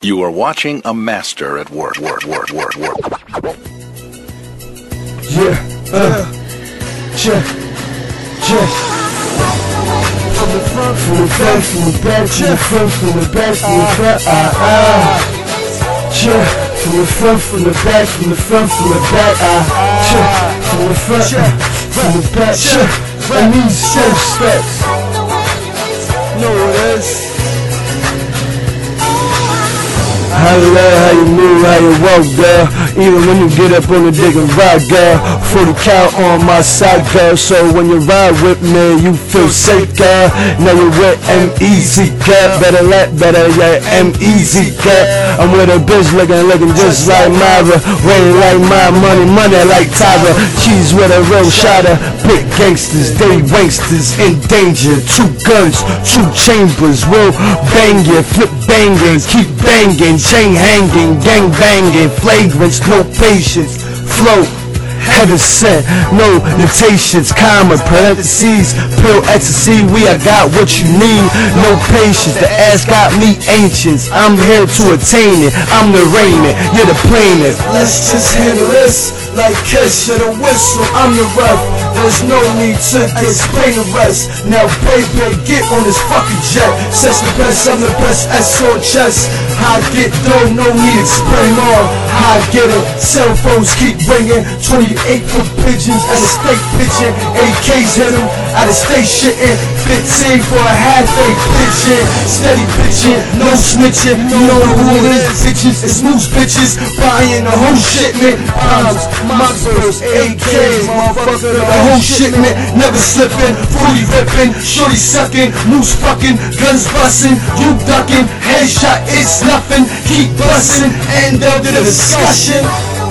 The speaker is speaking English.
You are watching a master at work. Yeah, From the front, from the back, from the back, from the front, from the back, from the front, From the front, from the back, from the front, from the back, From the front, from the back, I need some steps. Know what it is? How you love, how you move, how you walk, girl. Even when you get up on the dick and ride, girl. 40 cal on my side, girl. So when you ride with me, you feel safe, girl. Now you're with M-Easy, girl. Better, yeah, M-Easy, girl. I'm with a bitch looking just like Myra. Weighing like my money like Tyra. She's with a real shotter. Big gangsters, they wanksters in danger. 2 guns, 2 chambers. Will bang you, flip banging, keep banging. Chain hanging, gang banging, flagrants, no patience, flow, heaven sent, no limitations, comma, parentheses, pill ecstasy, I got what you need, no patience, the ass got me ancients, I'm here to attain it, I'm the raiment, you're the planet. Let's just handle this, like Kiss or the whistle, I'm the ref, there's no need to explain the rest, now baby, get on this fucking jet, says the best, I'm the best, S on chest, how I get dough, no need explain all, how I get it, cell phones keep ringing, 28-foot pigeons at a state pigeon, AKs hit them, out of state shitting, 15 for a half-baked pigeon, steady pitching, no snitching, you know who it is, bitches, it's moose bitches, buying the whole shipment, bombs, monsters, AKs, motherfucker, the whole shipment, never slipping, fully ripping, shorty sucking, moose fucking, guns busting, you ducking, headshot, it's nothing, keep busting, end of the discussion.